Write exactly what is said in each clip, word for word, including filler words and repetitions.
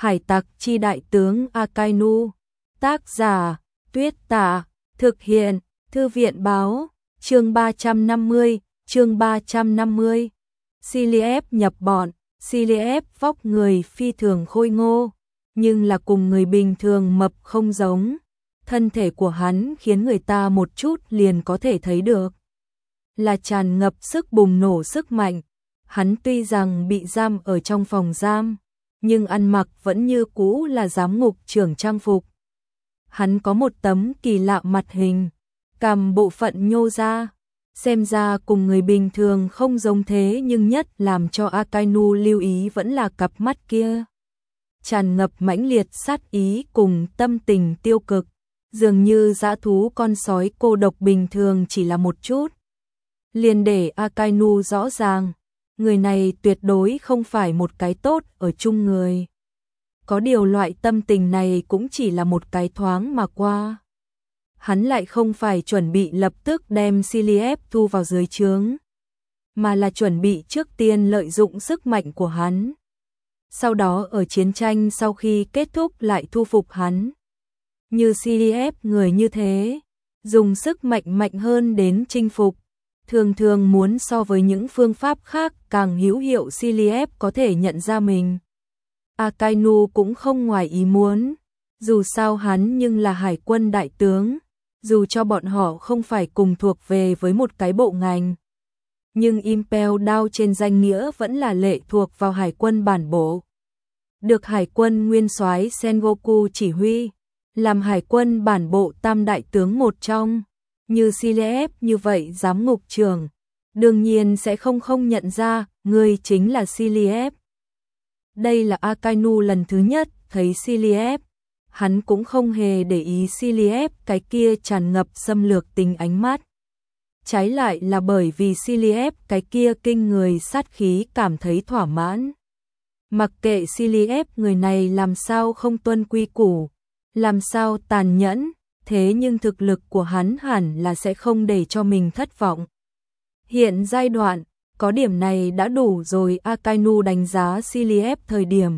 Hải tặc chi đại tướng Akainu. Tác giả Tuyết Tả. Thực hiện Thư viện Báo. Chương ba trăm năm mươi. Chương ba trăm năm mươi. Cilliep nhập bọn. Cilliep vóc người phi thường khôi ngô, nhưng là cùng người bình thường mập không giống. Thân thể của hắn khiến người ta một chút liền có thể thấy được là tràn ngập sức bùng nổ sức mạnh. Hắn tuy rằng bị giam ở trong phòng giam, nhưng ăn mặc vẫn như cũ là giám ngục trưởng trang phục. Hắn có một tấm kỳ lạ mặt hình, cằm bộ phận nhô ra, xem ra cùng người bình thường không giống thế, nhưng nhất làm cho Akainu lưu ý vẫn là cặp mắt kia. Tràn ngập mãnh liệt sát ý cùng tâm tình tiêu cực, dường như dã thú con sói cô độc bình thường chỉ là một chút. Liền để Akainu rõ ràng, người này tuyệt đối không phải một cái tốt ở chung người. Có điều loại tâm tình này cũng chỉ là một cái thoáng mà qua. Hắn lại không phải chuẩn bị lập tức đem Cilliep thu vào dưới trướng, mà là chuẩn bị trước tiên lợi dụng sức mạnh của hắn. Sau đó ở chiến tranh sau khi kết thúc lại thu phục hắn. Như Cilliep người như thế, dùng sức mạnh mạnh hơn đến chinh phục, thường thường muốn so với những phương pháp khác càng hữu hiệu. Cilliep có thể nhận ra mình. Akainu cũng không ngoài ý muốn, dù sao hắn nhưng là hải quân đại tướng, dù cho bọn họ không phải cùng thuộc về với một cái bộ ngành, nhưng Impel Down trên danh nghĩa vẫn là lệ thuộc vào hải quân bản bộ, được hải quân nguyên soái Sengoku chỉ huy, làm hải quân bản bộ tam đại tướng một trong. Như Cilliep như vậy giám ngục trưởng, đương nhiên sẽ không không nhận ra người chính là Cilliep. Đây là Akainu lần thứ nhất thấy Cilliep, hắn cũng không hề để ý Cilliep cái kia tràn ngập xâm lược tình ánh mắt. Trái lại là bởi vì Cilliep cái kia kinh người sát khí cảm thấy thỏa mãn. Mặc kệ Cilliep người này làm sao không tuân quy củ, làm sao tàn nhẫn, thế nhưng thực lực của hắn hẳn là sẽ không để cho mình thất vọng. Hiện giai đoạn, có điểm này đã đủ rồi. Akainu đánh giá Cilliep thời điểm.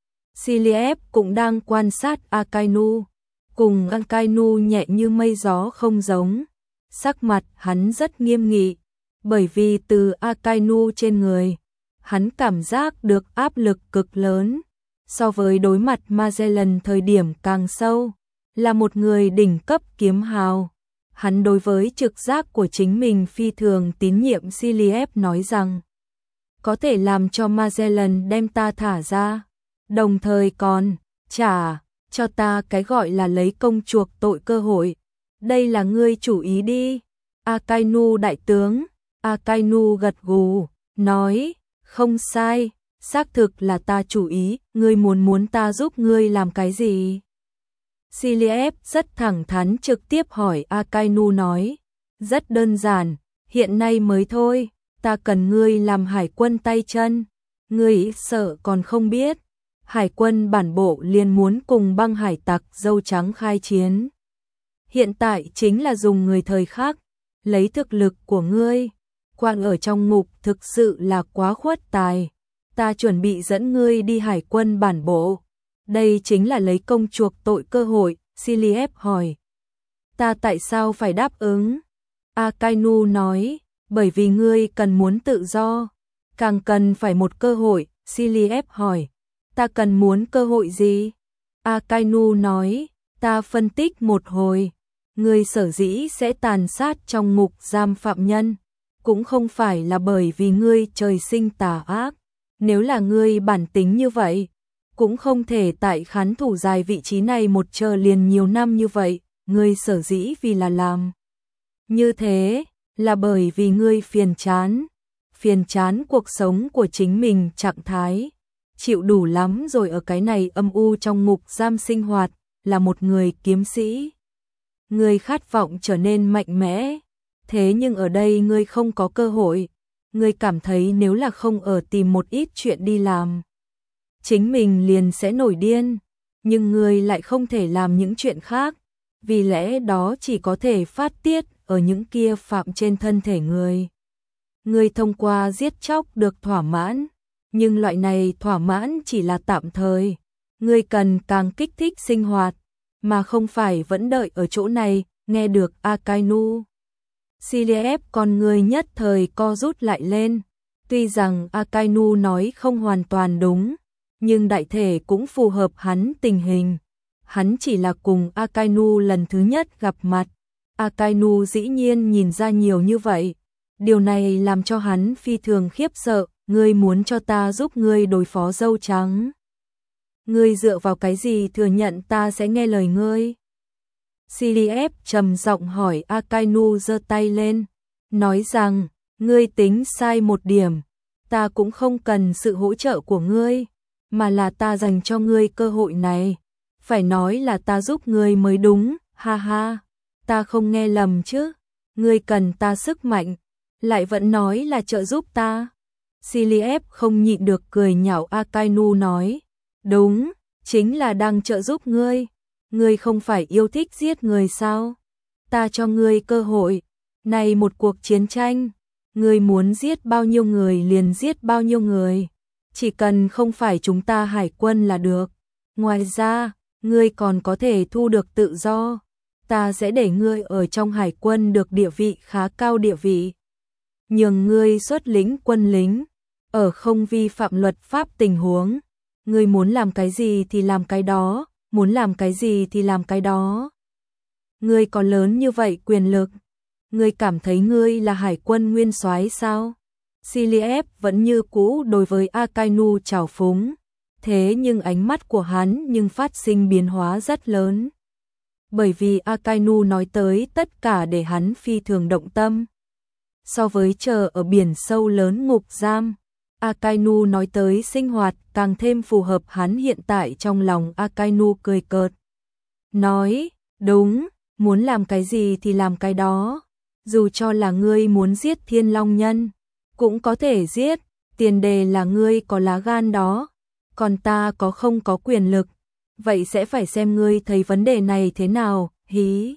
Cilliep cũng đang quan sát Akainu, cùng Akainu nhẹ như mây gió không giống. Sắc mặt hắn rất nghiêm nghị, bởi vì từ Akainu trên người, hắn cảm giác được áp lực cực lớn, so với đối mặt Magellan thời điểm càng sâu. Là một người đỉnh cấp kiếm hào, hắn đối với trực giác của chính mình phi thường tín nhiệm. Cilliep nói rằng, có thể làm cho Magellan đem ta thả ra, đồng thời còn trả cho ta cái gọi là lấy công chuộc tội cơ hội. Đây là ngươi chủ ý đi, Akainu đại tướng. Akainu gật gù, nói, không sai, xác thực là ta chủ ý. Ngươi muốn muốn ta giúp ngươi làm cái gì? Cilliep rất thẳng thắn trực tiếp hỏi. Akainu nói, rất đơn giản, hiện nay mới thôi, ta cần ngươi làm hải quân tay chân. Ngươi sợ còn không biết, hải quân bản bộ liền muốn cùng băng hải tặc dâu trắng khai chiến. Hiện tại chính là dùng người thời khắc, lấy thực lực của ngươi, quang ở trong ngục thực sự là quá khuất tài. Ta chuẩn bị dẫn ngươi đi hải quân bản bộ. Đây chính là lấy công chuộc tội cơ hội. Cilliep hỏi, ta tại sao phải đáp ứng? Akainu nói, bởi vì ngươi cần muốn tự do, càng cần phải một cơ hội. Cilliep hỏi, ta cần muốn cơ hội gì? Akainu nói, ta phân tích một hồi, ngươi sở dĩ sẽ tàn sát trong ngục giam phạm nhân, cũng không phải là bởi vì ngươi trời sinh tà ác. Nếu là ngươi bản tính như vậy, cũng không thể tại khán thủ dài vị trí này một chờ liền nhiều năm như vậy. Ngươi sở dĩ vì là làm như thế, là bởi vì ngươi phiền chán, phiền chán cuộc sống của chính mình trạng thái, chịu đủ lắm rồi ở cái này âm u trong ngục giam sinh hoạt, là một người kiếm sĩ. Ngươi khát vọng trở nên mạnh mẽ, thế nhưng ở đây ngươi không có cơ hội. Ngươi cảm thấy nếu là không ở tìm một ít chuyện đi làm, chính mình liền sẽ nổi điên, nhưng ngươi lại không thể làm những chuyện khác, vì lẽ đó chỉ có thể phát tiết ở những kia phạm trên thân thể ngươi. Ngươi thông qua giết chóc được thỏa mãn, nhưng loại này thỏa mãn chỉ là tạm thời, Ngươi cần càng kích thích sinh hoạt, mà không phải vẫn đợi ở chỗ này. Nghe được Akainu, Ciliev con người nhất thời co rút lại lên. Tuy rằng Akainu nói không hoàn toàn đúng, nhưng đại thể cũng phù hợp hắn tình hình. Hắn chỉ là cùng Akainu lần thứ nhất gặp mặt. Akainu dĩ nhiên nhìn ra nhiều như vậy. Điều này làm cho hắn phi thường khiếp sợ. Ngươi muốn cho ta giúp ngươi đối phó dâu trắng? Ngươi dựa vào cái gì thừa nhận ta sẽ nghe lời ngươi? Ciliev trầm giọng hỏi. Akainu giơ tay lên, nói rằng, ngươi tính sai một điểm, ta cũng không cần sự hỗ trợ của ngươi, mà là ta dành cho ngươi cơ hội này. Phải nói là ta giúp ngươi mới đúng, ha ha, ta không nghe lầm chứ, ngươi cần ta sức mạnh, lại vẫn nói là trợ giúp ta. Ciliev không nhịn được cười nhạo. Akainu nói, đúng, chính là đang trợ giúp ngươi. Ngươi không phải yêu thích giết người sao? Ta cho ngươi cơ hội. Này một cuộc chiến tranh, ngươi muốn giết bao nhiêu người liền giết bao nhiêu người. Chỉ cần không phải chúng ta hải quân là được. Ngoài ra, ngươi còn có thể thu được tự do. Ta sẽ để ngươi ở trong hải quân được địa vị khá cao địa vị. Nhường ngươi xuất lĩnh quân lính, ở không vi phạm luật pháp tình huống. Ngươi muốn làm cái gì thì làm cái đó. Muốn làm cái gì thì làm cái đó. Ngươi có lớn như vậy quyền lực, ngươi cảm thấy ngươi là hải quân nguyên soái sao? Ciliev vẫn như cũ đối với Akainu trào phúng, thế nhưng ánh mắt của hắn nhưng phát sinh biến hóa rất lớn. Bởi vì Akainu nói tới tất cả để hắn phi thường động tâm. So với chờ ở biển sâu lớn ngục giam, Akainu nói tới sinh hoạt càng thêm phù hợp hắn hiện tại. Trong lòng Akainu cười cợt, nói, đúng, muốn làm cái gì thì làm cái đó. Dù cho là ngươi muốn giết Thiên Long Nhân, cũng có thể giết, tiền đề là ngươi có lá gan đó. Còn ta có không có quyền lực, vậy sẽ phải xem ngươi thấy vấn đề này thế nào, hí.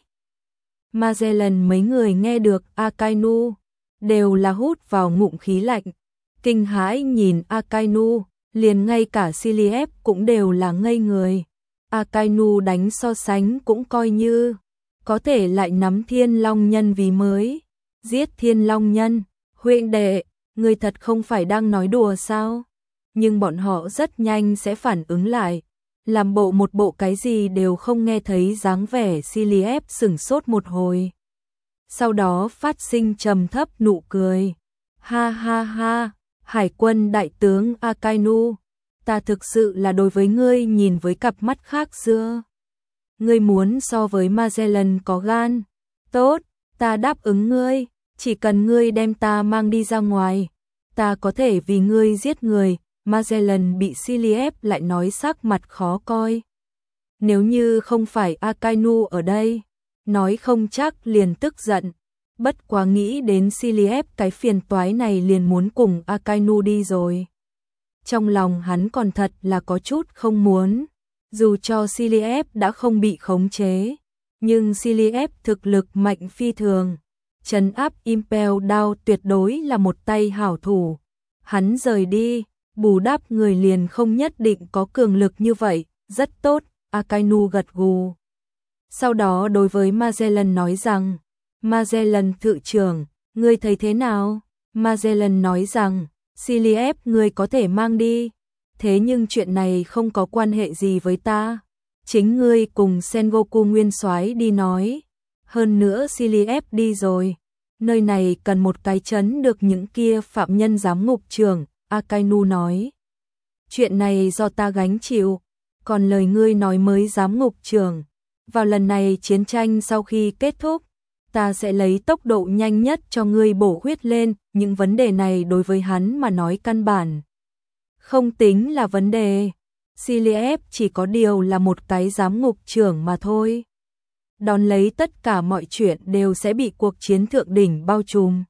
Magellan mấy người nghe được Akainu, đều là hút vào ngụm khí lạnh. Kinh hãi nhìn Akainu, liền ngay cả Ciliev cũng đều là ngây người. Akainu đánh so sánh cũng coi như, có thể lại nắm Thiên Long Nhân vì mới. Giết Thiên Long Nhân, huynh đệ, người thật không phải đang nói đùa sao? Nhưng bọn họ rất nhanh sẽ phản ứng lại, làm bộ một bộ cái gì đều không nghe thấy dáng vẻ. Ciliev sửng sốt một hồi, sau đó phát sinh trầm thấp nụ cười. Ha ha ha, Hải quân đại tướng Akainu, ta thực sự là đối với ngươi nhìn với cặp mắt khác xưa. Ngươi muốn so với Magellan có gan? Tốt, ta đáp ứng ngươi, chỉ cần ngươi đem ta mang đi ra ngoài, ta có thể vì ngươi giết người. Magellan bị Ciliev lại nói sắc mặt khó coi. Nếu như không phải Akainu ở đây, nói không chắc liền tức giận. Bất quá nghĩ đến Ciliev cái phiền toái này liền muốn cùng Akainu đi rồi. Trong lòng hắn còn thật là có chút không muốn. Dù cho Ciliev đã không bị khống chế, nhưng Ciliev thực lực mạnh phi thường. Trấn áp Impel Down tuyệt đối là một tay hảo thủ. Hắn rời đi, bù đắp người liền không nhất định có cường lực như vậy. Rất tốt, Akainu gật gù. Sau đó đối với Magellan nói rằng, Magellan thự trưởng, ngươi thấy thế nào? Magellan nói rằng, Ciliev ngươi có thể mang đi, thế nhưng chuyện này không có quan hệ gì với ta. Chính ngươi cùng Sengoku nguyên soái đi nói. Hơn nữa Ciliev đi rồi, nơi này cần một cái trấn được những kia phạm nhân giám ngục trưởng. Akainu nói, chuyện này do ta gánh chịu, còn lời ngươi nói mới giám ngục trưởng. Vào lần này chiến tranh sau khi kết thúc, ta sẽ lấy tốc độ nhanh nhất cho ngươi bổ huyết lên. Những vấn đề này đối với hắn mà nói căn bản không tính là vấn đề. Ciliev chỉ có điều là một cái giám ngục trưởng mà thôi. Đón lấy tất cả mọi chuyện đều sẽ bị cuộc chiến thượng đỉnh bao trùm.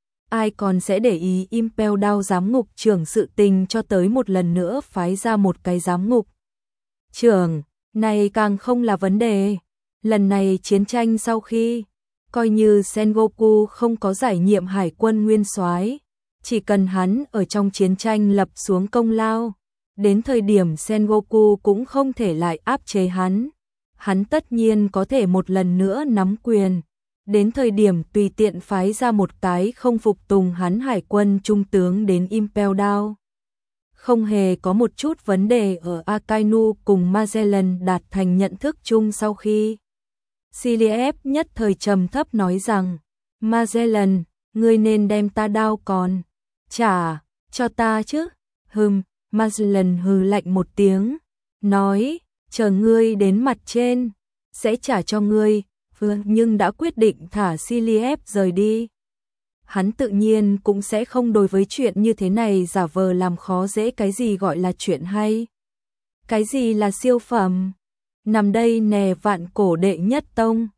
Ai còn sẽ để ý Impel Down giám ngục trưởng sự tình cho tới một lần nữa phái ra một cái giám ngục trưởng, này càng không là vấn đề. Lần này chiến tranh sau khi, coi như Sengoku không có giải nhiệm hải quân nguyên soái, chỉ cần hắn ở trong chiến tranh lập xuống công lao, Đến thời điểm Sengoku cũng không thể lại áp chế hắn. Hắn tất nhiên có thể một lần nữa nắm quyền. Đến thời điểm tùy tiện phái ra một cái không phục tùng hắn hải quân trung tướng đến Impel Down. Không hề có một chút vấn đề ở Akainu cùng Magellan đạt thành nhận thức chung sau khi. Ciliev nhất thời trầm thấp nói rằng, Magellan, ngươi nên đem ta đao còn trả cho ta chứ. Hừm, Magellan hừ lạnh một tiếng, nói, chờ ngươi đến mặt trên, sẽ trả cho ngươi, vừa nhưng đã quyết định thả Ciliev rời đi. Hắn tự nhiên cũng sẽ không đối với chuyện như thế này giả vờ làm khó dễ. Cái gì gọi là chuyện hay? Cái gì là siêu phẩm? Nằm đây nè vạn cổ đệ nhất tông.